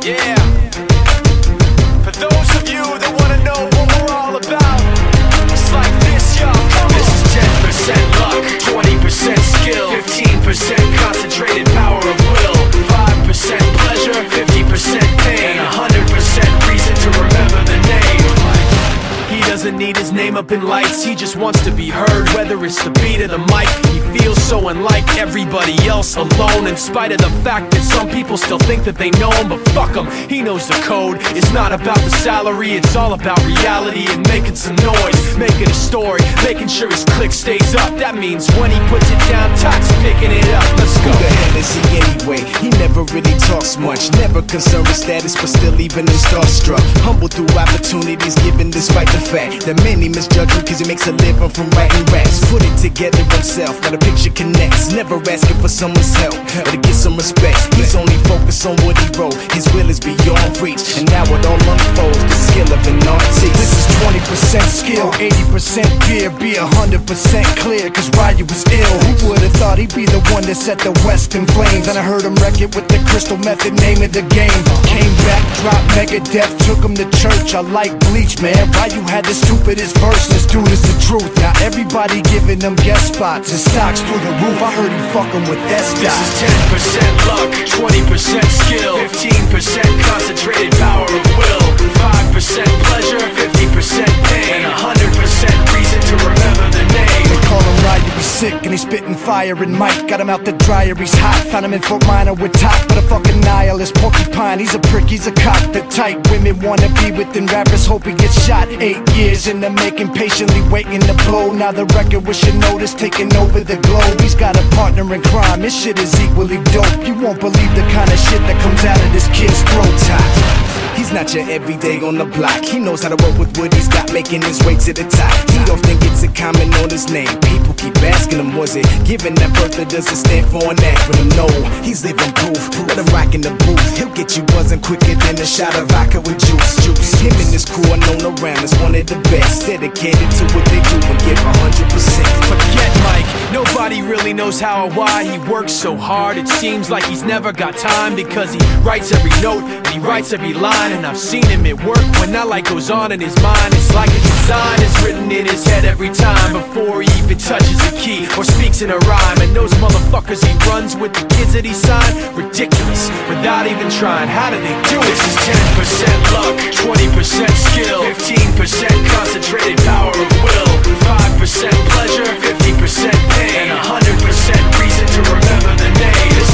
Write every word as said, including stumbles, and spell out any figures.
Yeah. For those of you that wanna know what we're all about, it's like this, y'all. This is ten percent luck, twenty percent skill, fifteen percent concentrated power of will, five percent pleasure, fifty percent pain, and one hundred percent reason to remember the name. He doesn't need his name up in lights, he just wants to be heard, whether it's the beat of the mic. He feels so unlike everybody else, alone, in spite of the fact that some people still think that they know him. But fuck him, he knows the code. It's not about the salary, it's all about reality and making some noise, making a story, making sure his click stays up. That means when he puts it down, Tox picking it up. Let's go. Who the hell is he anyway? He never really talks much, never concerned with status, but still even in starstruck. Humble through opportunities given despite the fact that many misjudge him cause he makes a living from writing raps. Put it together himself, now the picture connects. Never asking for someone's help or to get some respect. He's only focused on what he wrote, his will is beyond reach. And now it all unfolds, the skill of an artist. This is twenty percent skill, eighty percent fear. Be one hundred percent clear, cause Ryu was ill. Who would've thought he'd be the one that set the West in flames? And I heard him wreck it with the Crystal Method, name of the game. Came back, dropped Megadeth, took him to church. I like Bleach, man. Ryu had the stupidest verse, this dude is the truth. Now everybody giving them guest spots and stocks through the roof. I heard he fucking with that stock. This is ten percent luck, twenty percent skill, fifteen percent concentrated power of will, five percent pleasure, fifty percent pain, and one hundred percent reason to remember the name. They call him Ryu, he's sick and he's spitting fire. And Mike got him out the dryer, he's hot. Found him in Fort Minor with top, but a fucking nihilist. Porcupine, he's a prick, he's a cock. The type women wanna be within rappers, hope he gets shot. Eight years in the making, patiently waiting to blow. Now the record with your notice taking over the globe. He's got a partner in crime, his shit is equally dope. You won't believe the kind of shit that comes out of this kid's throat. Top. He's not your everyday on the block. He knows how to work with what he's got, making his way to the top. He often gets a comment on his name. People keep asking him, was it given that birth or does it stand for an acronym? No, he's living proof. Let him rock in the booth. He'll get you buzzing quicker than a shot of vodka with juice. Juice. Him and his crew are known around as one of the best, dedicated to what they do and give one hundred percent. Forget Mike, nobody really knows how or why he works so hard. It seems like he's never got time because he writes every note and he writes every line. And I've seen him at work when that light goes on in his mind. It's like a design is written in his head every time before he even touches a key or speaks in a rhyme. And those motherfuckers he runs with, the kids that he signed, ridiculous, without even trying. How do they do it? This is ten percent luck, twenty percent skill, fifteen percent concentrated power of will, five percent pleasure, fifty percent pain, and one hundred percent reason to remember the name.